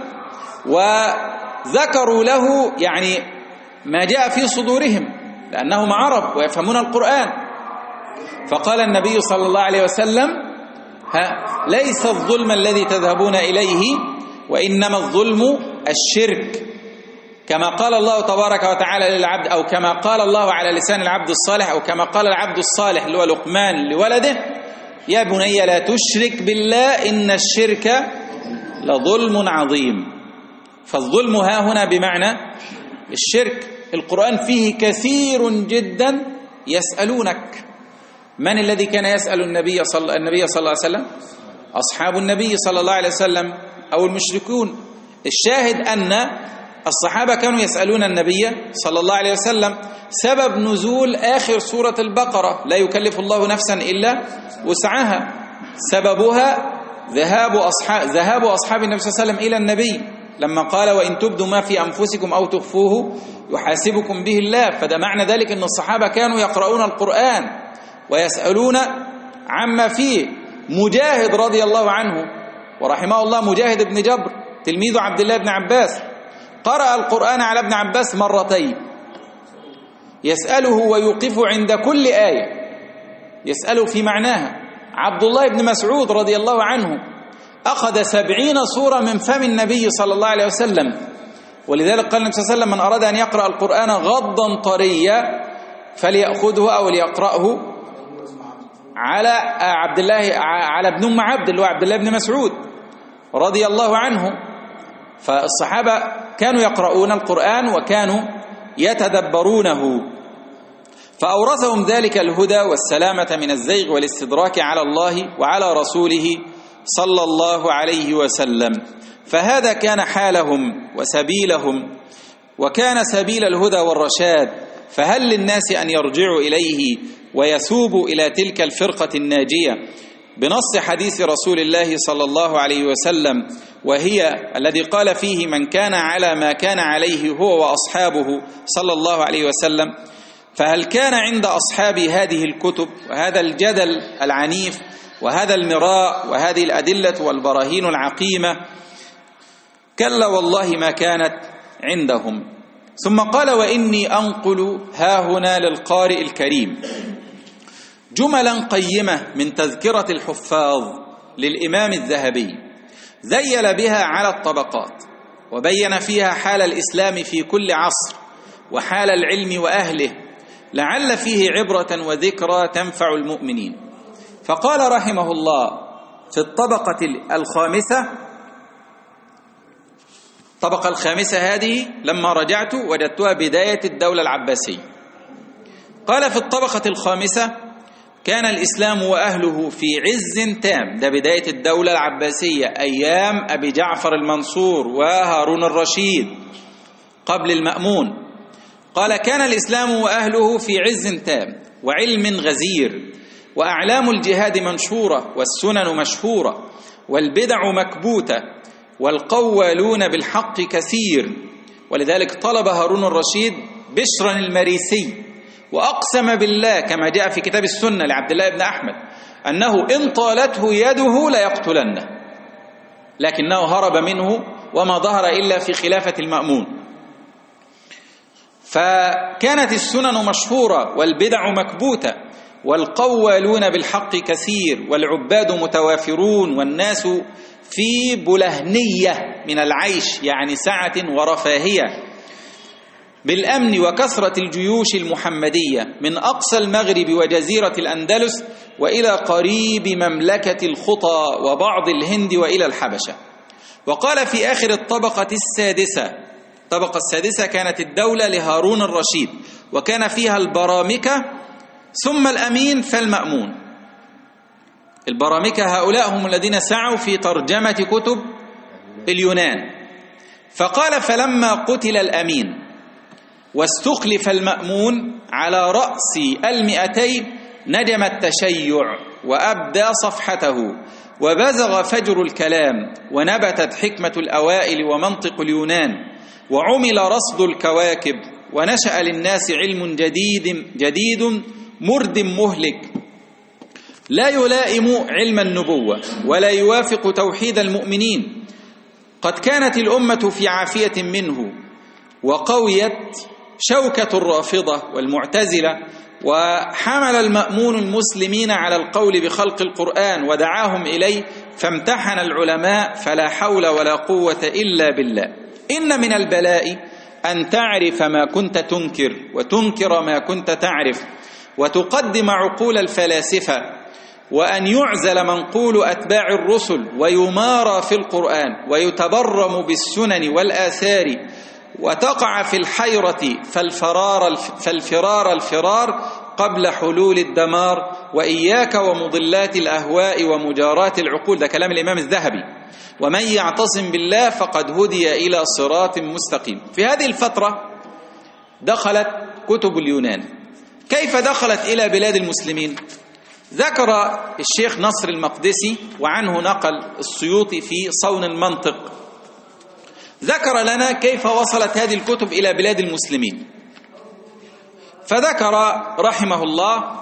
وذكروا له يعني ما جاء في صدورهم، لأنهم عرب ويفهمون القرآن. فقال النبي صلى الله عليه وسلم: ها ليس الظلم الذي تذهبون إليه، وإنما الظلم الشرك، كما قال الله تبارك وتعالى للعبد، أو كما قال الله على لسان العبد الصالح، أو كما قال العبد الصالح اللي هو لقمان لولده: يا بني لا تشرك بالله إن الشرك لظلم عظيم. فالظلم ها هنا بمعنى الشرك. القرآن فيه كثير جدا يسألونك. من الذي كان يسأل النبي صلى النبي صلى الله عليه وسلم؟ أصحاب النبي صلى الله عليه وسلم أو المشركون. الشاهد أن الصحابة كانوا يسألون النبي صلى الله عليه وسلم سبب نزول آخر سورة البقرة: لا يكلف الله نفسا إلا وسعها. سببها ذهاب أصحاب, ذهاب أصحاب النبي صلى الله عليه وسلم إلى النبي لما قال: وإن تبدوا ما في أنفسكم أو تخفوه يحاسبكم به الله. فده معنى ذلك أن الصحابة كانوا يقرؤون القرآن ويسألون عما فيه. مجاهد رضي الله عنه ورحمه الله، مجاهد بن جبر تلميذ عبد الله بن عباس، قرأ القرآن على ابن عباس مرتين، يسأله ويوقف عند كل آية يسأله في معناها. عبد الله بن مسعود رضي الله عنه أخذ سبعين سورة من فم النبي صلى الله عليه وسلم، ولذلك قال النبي صلى الله عليه وسلم: من أراد أن يقرأ القرآن غضا طريا فليأخذه أو ليقرأه على عبد الله على ابن أم عبد اللي هو عبد الله بن مسعود رضي الله عنه. فالصحابة كانوا يقرؤون القرآن وكانوا يتدبرونه، فأورثهم ذلك الهدى والسلامة من الزيغ والاستدراك على الله وعلى رسوله صلى الله عليه وسلم. فهذا كان حالهم وسبيلهم، وكان سبيل الهدى والرشاد. فهل للناس أن يرجعوا إليه ويسوبوا إلى تلك الفرقة الناجية بنص حديث رسول الله صلى الله عليه وسلم، وهي الذي قال فيه: من كان على ما كان عليه هو وأصحابه صلى الله عليه وسلم. فهل كان عند أصحاب هذه الكتب وهذا الجدل العنيف وهذا المراء وهذه الأدلة والبراهين العقيمة؟ كلا والله ما كانت عندهم. ثم قال: وإني أنقل ها هنا للقارئ الكريم جملا قيمة من تذكرة الحفاظ للإمام الذهبي، ذيل بها على الطبقات وبين فيها حال الإسلام في كل عصر وحال العلم وأهله، لعل فيه عبرة وذكرى تنفع المؤمنين. فقال رحمه الله في الطبقة الخامسة، الطبقة الخامسة هذه لما رجعت وجدتها بداية الدولة العباسية. قال في الطبقة الخامسة: كان الإسلام وأهله في عز تام. ده بداية الدولة العباسية أيام أبي جعفر المنصور وهارون الرشيد قبل المأمون. قال: كان الإسلام وأهله في عز تام وعلم غزير، وأعلام الجهاد منشورة، والسنن مشهورة، والبدع مكبوتة، والقوالون بالحق كثير. ولذلك طلب هارون الرشيد بشرا المريسي وأقسم بالله كما جاء في كتاب السنة لعبد الله بن أحمد أنه إن طالته يده ليقتلنه، لكنه هرب منه وما ظهر إلا في خلافة المأمون. فكانت السنن مشهورة والبدع مكبوتة والقوالون بالحق كثير والعباد متوافرون والناس في بلهنية من العيش، يعني سعة ورفاهية، بالأمن وكثرة الجيوش المحمدية من أقصى المغرب وجزيرة الأندلس وإلى قريب مملكة الخطى وبعض الهند وإلى الحبشة. وقال في آخر الطبقة السادسة، الطبقة السادسة كانت الدولة لهارون الرشيد، وكان فيها البرامكة ثم الأمين فالمأمون. البرامكة هؤلاء هم الذين سعوا في ترجمة كتب اليونان. فقال: فلما قتل الأمين واستخلف المأمون على رأس المئتين نجم التشيع وأبدى صفحته وبزغ فجر الكلام ونبتت حكمة الأوائل ومنطق اليونان وعمل رصد الكواكب ونشأ للناس علم جديد جديد مرد مهلك لا يلائم علم النبوة ولا يوافق توحيد المؤمنين. قد كانت الأمة في عافية منه وقويت شوكة الرافضة والمعتزلة، وحمل المأمون المسلمين على القول بخلق القرآن ودعاهم إليه، فامتحن العلماء فلا حول ولا قوة إلا بالله. إن من البلاء أن تعرف ما كنت تنكر وتنكر ما كنت تعرف وتقدم عقول الفلاسفة، وأن يعزل منقول أتباع الرسل ويمارى في القرآن ويتبرم بالسنن والآثار، وتقع في الحيرة فالفرار, فالفرار الفرار قبل حلول الدمار، وإياك ومضلات الأهواء ومجارات العقول. ده كلام الإمام الذهبي. ومن يعتصم بالله فقد هدي إلى صراط مستقيم. في هذه الفترة دخلت كتب اليونان. كيف دخلت إلى بلاد المسلمين؟ ذكر الشيخ نصر المقدسي وعنه نقل السيوطي في صون المنطق، ذكر لنا كيف وصلت هذه الكتب إلى بلاد المسلمين. فذكر رحمه الله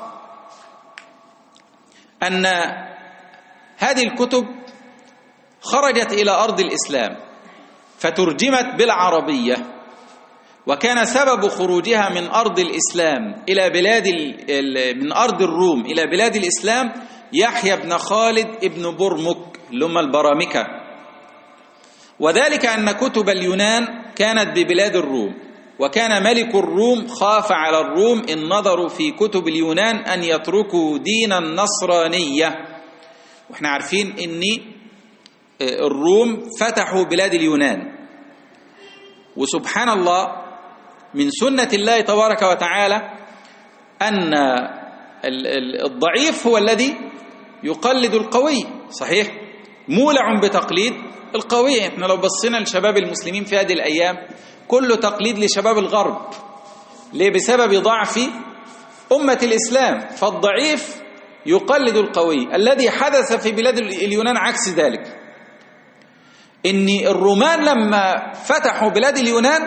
أن هذه الكتب خرجت إلى أرض الإسلام فترجمت بالعربية، وكان سبب خروجها من أرض الإسلام إلى بلاد من أرض الروم إلى بلاد الإسلام يحيى بن خالد ابن برمك اللي هم البرامكة، وذلك أن كتب اليونان كانت ببلاد الروم، وكان ملك الروم خاف على الروم إن نظروا في كتب اليونان أن يتركوا دين النصرانية. وإحنا عارفين أن الروم فتحوا بلاد اليونان، وسبحان الله من سنة الله تبارك وتعالى أن الضعيف هو الذي يقلد القوي، صحيح؟ مولع بتقليد القوي. احنا لو بصينا لشباب المسلمين في هذه الأيام كله تقليد لشباب الغرب. ليه؟ بسبب ضعف أمة الإسلام، فالضعيف يقلد القوي. الذي حدث في بلاد اليونان عكس ذلك، إن الرومان لما فتحوا بلاد اليونان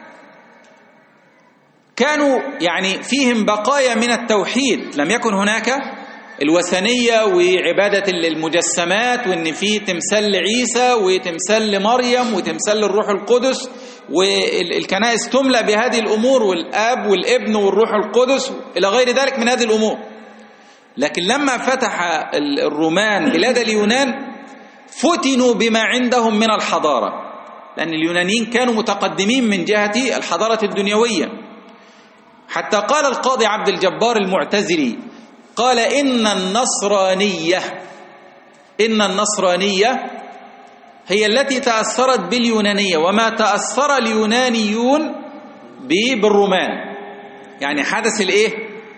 كانوا يعني فيهم بقايا من التوحيد، لم يكن هناك الوثنية وعبادة المجسمات، وإن في تمثال لعيسى وتمثال لمريم وتمثال للروح القدس، والكنائس تملأ بهذه الأمور، والآب والابن والروح القدس إلى غير ذلك من هذه الأمور. لكن لما فتح الرومان بلاد اليونان فتنوا بما عندهم من الحضارة، لأن اليونانيين كانوا متقدمين من جهة الحضارة الدنيوية. حتى قال القاضي عبد الجبار المعتزلي قال إن النصرانية إن النصرانية هي التي تأثرت باليونانية، وما تأثر اليونانيون بالرومان. يعني حدث الإيه؟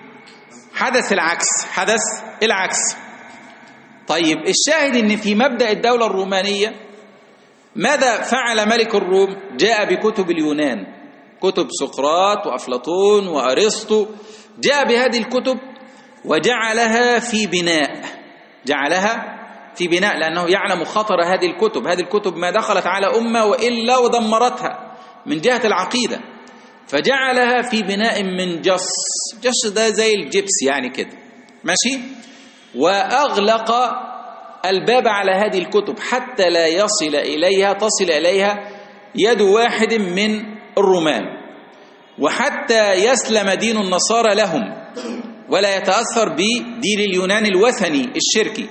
حدث العكس، حدث العكس. طيب الشاهد إن في مبدأ الدولة الرومانية ماذا فعل ملك الروم؟ جاء بكتب اليونان، كتب سقراط وأفلاطون وأرسطو، جاء بهذه الكتب وجعلها في بناء جعلها في بناء لأنه يعلم خطر هذه الكتب. هذه الكتب ما دخلت على أمة وإلا ودمرتها من جهة العقيدة، فجعلها في بناء من جص. جص ده زي الجبس يعني كده، ماشي؟ وأغلق الباب على هذه الكتب حتى لا يصل إليها تصل إليها يد واحد من الرومان، وحتى يسلم دين النصارى لهم ولا يتأثر بدين اليونان الوثني الشركي.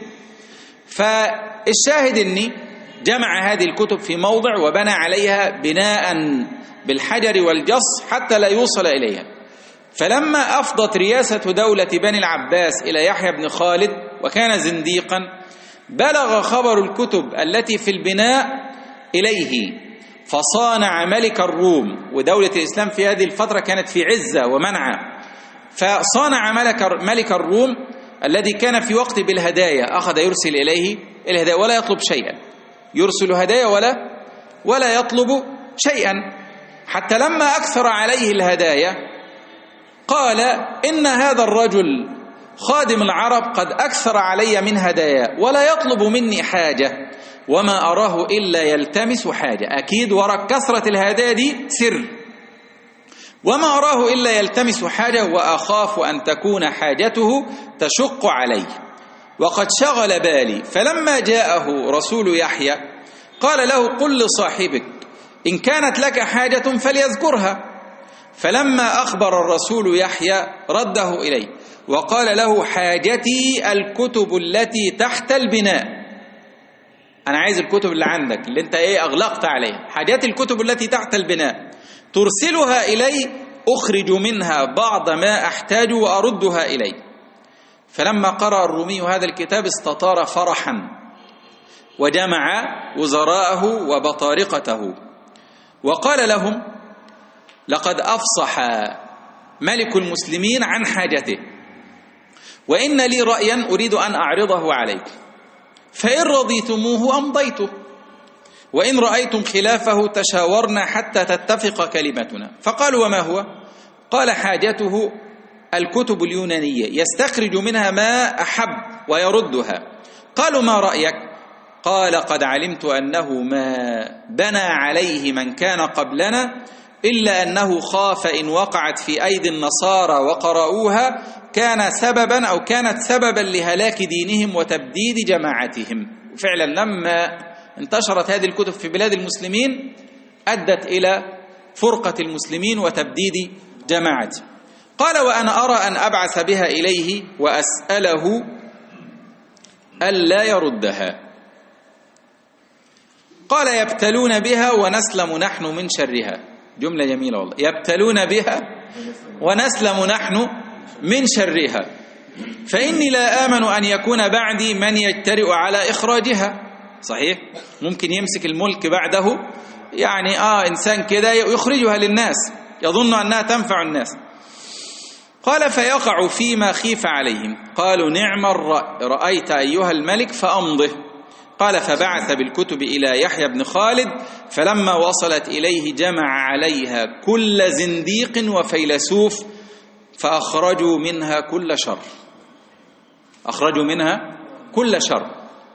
فالشاهد أني جمع هذه الكتب في موضع وبنى عليها بناء بالحجر والجص حتى لا يوصل إليها. فلما أفضت رياسة دولة بني العباس إلى يحيى بن خالد وكان زنديقا، بلغ خبر الكتب التي في البناء إليه، فصانع ملك الروم، ودولة الإسلام في هذه الفترة كانت في عزة ومنعة، فصانع ملك ملك الروم الذي كان في وقت بالهدايا أخذ يرسل إليه الهدايا ولا يطلب شيئا، يرسل هدايا ولا ولا يطلب شيئا، حتى لما أكثر عليه الهدايا قال إن هذا الرجل خادم العرب قد أكثر علي من هدايا ولا يطلب مني حاجة، وما أراه إلا يلتمس حاجة. أكيد وراء كثرة الهدايا دي سر، وما أراه إلا يلتمس حاجة وأخاف أن تكون حاجته تشق علي وقد شغل بالي. فلما جاءه رسول يحيى قال له قل لصاحبك إن كانت لك حاجة فليذكرها. فلما أخبر الرسول يحيى رده إليه وقال له حاجتي الكتب التي تحت البناء، أنا عايز الكتب اللي عندك اللي أنت إيه أغلقت عليها، حاجتي الكتب التي تحت البناء ترسلها إلي أخرج منها بعض ما أحتاج وأردها إلي. فلما قرأ الرومي هذا الكتاب استطار فرحا وجمع وزراءه وبطارقته وقال لهم لقد أفصح ملك المسلمين عن حاجته، وإن لي رأيا أريد أن أعرضه عليكم، فإن رضيتموه أمضيته، وإن رأيتم خلافه تشاورنا حتى تتفق كلمتنا. فقالوا: وما هو؟ قال: حاجته الكتب اليونانية يستخرج منها ما أحب ويردها. قالوا: ما رأيك؟ قال: قد علمت أنه ما بنى عليه من كان قبلنا إلا أنه خاف إن وقعت في أيدي النصارى وقرأوها كان سببا أو كانت سببا لهلاك دينهم وتبديد جماعتهم. وفعلا لما انتشرت هذه الكتب في بلاد المسلمين أدت إلى فرقة المسلمين وتبديد جماعتهم. قال: وأنا أرى أن أبعث بها إليه وأسأله ألا يردها. قال: يبتلون بها ونسلم نحن من شرها. جملة جميلة والله، يبتلون بها ونسلم نحن من شرها، فإني لا آمن أن يكون بعدي من يجترئ على إخراجها. صحيح، ممكن يمسك الملك بعده يعني آه إنسان كده يخرجها للناس يظن أنها تنفع الناس. قال: فيقع فيما خيف عليهم. قالوا: نعم الرأي رأيت أيها الملك فأمضه. قال: فبعث بالكتب إلى يحيى بن خالد، فلما وصلت إليه جمع عليها كل زنديق وفيلسوف فأخرجوا منها كل شر. أخرجوا منها كل شر.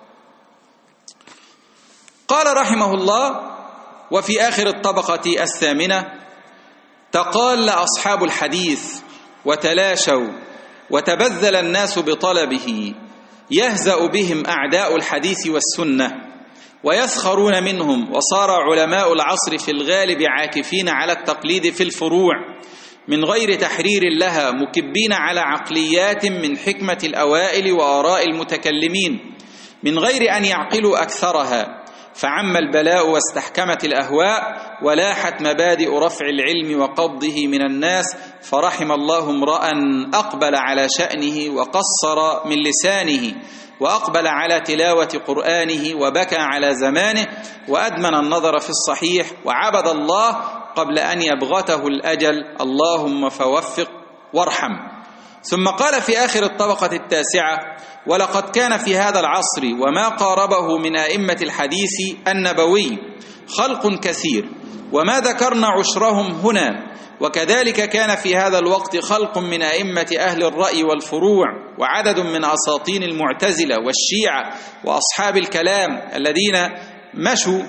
قال رحمه الله: وفي آخر الطبقة الثامنة تقال أصحاب الحديث وتلاشوا وتبذل الناس بطلبه، يهزأ بهم أعداء الحديث والسنة ويسخرون منهم، وصار علماء العصر في الغالب عاكفين على التقليد في الفروع من غير تحرير لها، مكبين على عقليات من حكمة الأوائل وآراء المتكلمين من غير أن يعقلوا أكثرها، فعم البلاء واستحكمت الأهواء ولاحت مبادئ رفع العلم وقبضه من الناس. فرحم الله امرأ أقبل على شأنه وقصر من لسانه، وأقبل على تلاوة قرآنه وبكى على زمانه، وأدمن النظر في الصحيح، وعبد الله قبل أن يبغته الأجل. اللهم فوفق وارحم. ثم قال في آخر الطبقة التاسعة: ولقد كان في هذا العصر وما قاربه من أئمة الحديث النبوي خلق كثير، وما ذكرنا عشرهم هنا، وكذلك كان في هذا الوقت خلق من أئمة أهل الرأي والفروع، وعدد من أساطين المعتزلة والشيعة وأصحاب الكلام الذين مشوا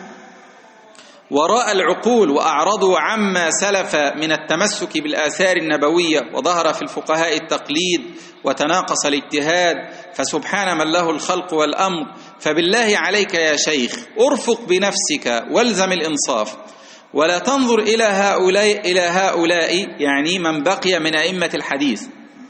وراء العقول وأعرضوا عما سلف من التمسك بالآثار النبوية، وظهر في الفقهاء التقليد وتناقص الاجتهاد. فسبحان من له الخلق والأمر. فبالله عليك يا شيخ أرفق بنفسك والزم الإنصاف، ولا تنظر إلى هؤلاء إلى هؤلاء يعني من بقي من أئمة الحديث،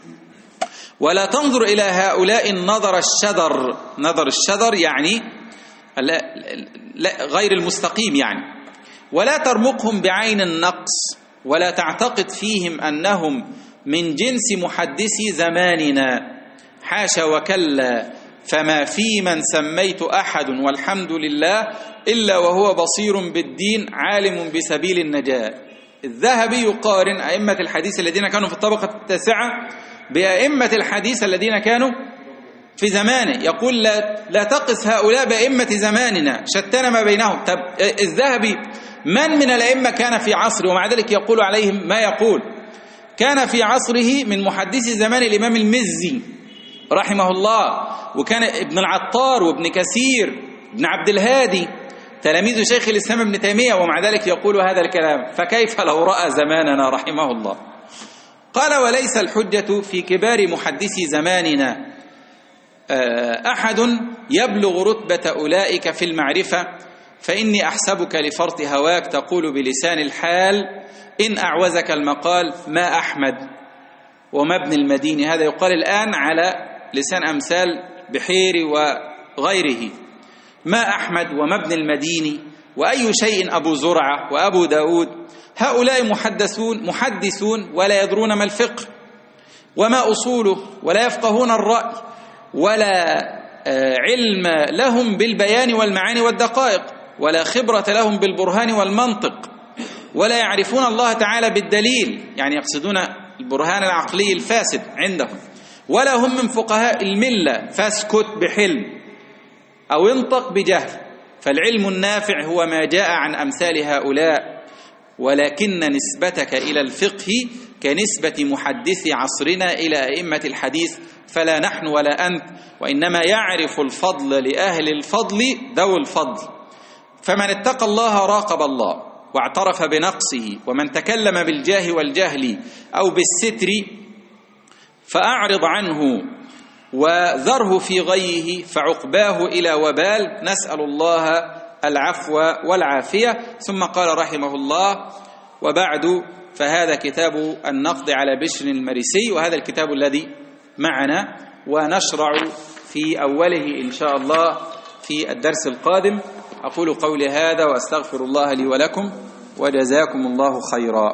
ولا تنظر إلى هؤلاء النظر الشذر. نظر الشذر يعني لا لا غير المستقيم يعني، ولا ترمقهم بعين النقص، ولا تعتقد فيهم أنهم من جنس محدثي زماننا. حاشا وكلا، فما في من سميت أحد والحمد لله إلا وهو بصير بالدين عالم بسبيل النجاة. الذهبي يقارن أئمة الحديث الذين كانوا في الطبقة التاسعة بأئمة الحديث الذين كانوا في زمانه، يقول لا, لا تقس هؤلاء بأئمة زماننا، شتان ما بينهم. طب الذهبي من من الأئمة كان في عصره ومع ذلك يقول عليهم ما يقول؟ كان في عصره من محدثي زمان الإمام المزي رحمه الله، وكان ابن العطار وابن كثير ابن عبد الهادي تلاميذ شيخ الإسلام ابن تيمية، ومع ذلك يقول هذا الكلام، فكيف لو رأى زماننا رحمه الله؟ قال: وليس الحجة في كبار محدثي زماننا أحد يبلغ رتبة أولئك في المعرفة، فإني أحسبك لفرط هواك تقول بلسان الحال إن أعوزك المقال ما أحمد وما ابن المديني. هذا يقال الآن على لسان أمثال بحيري وغيره. ما أحمد وما ابن المديني وأي شيء أبو زرعة وأبو داود. هؤلاء محدثون محدثون ولا يدرون ما الفقه وما أصوله، ولا يفقهون الرأي، ولا علم لهم بالبيان والمعاني والدقائق، ولا خبرة لهم بالبرهان والمنطق، ولا يعرفون الله تعالى بالدليل، يعني يقصدون البرهان العقلي الفاسد عندهم، ولا هم من فقهاء الملة، فاسكت بحلم أو انطق بجهل. فالعلم النافع هو ما جاء عن أمثال هؤلاء، ولكن نسبتك إلى الفقه كنسبة محدثي عصرنا إلى أئمة الحديث، فلا نحن ولا أنت، وإنما يعرف الفضل لأهل الفضل ذو الفضل. فمن اتقى الله راقب الله واعترف بنقصه، ومن تكلم بالجاه والجهل أو بالستر فأعرض عنه وذره في غيه فعقباه إلى وبال، نسأل الله العفو والعافية. ثم قال رحمه الله: وبعد، فهذا كتاب النقد على بشر المريسي، وهذا الكتاب الذي معنا، ونشرع في أوله إن شاء الله في الدرس القادم. أقول قولي هذا وأستغفر الله لي ولكم، وجزاكم الله خيرا.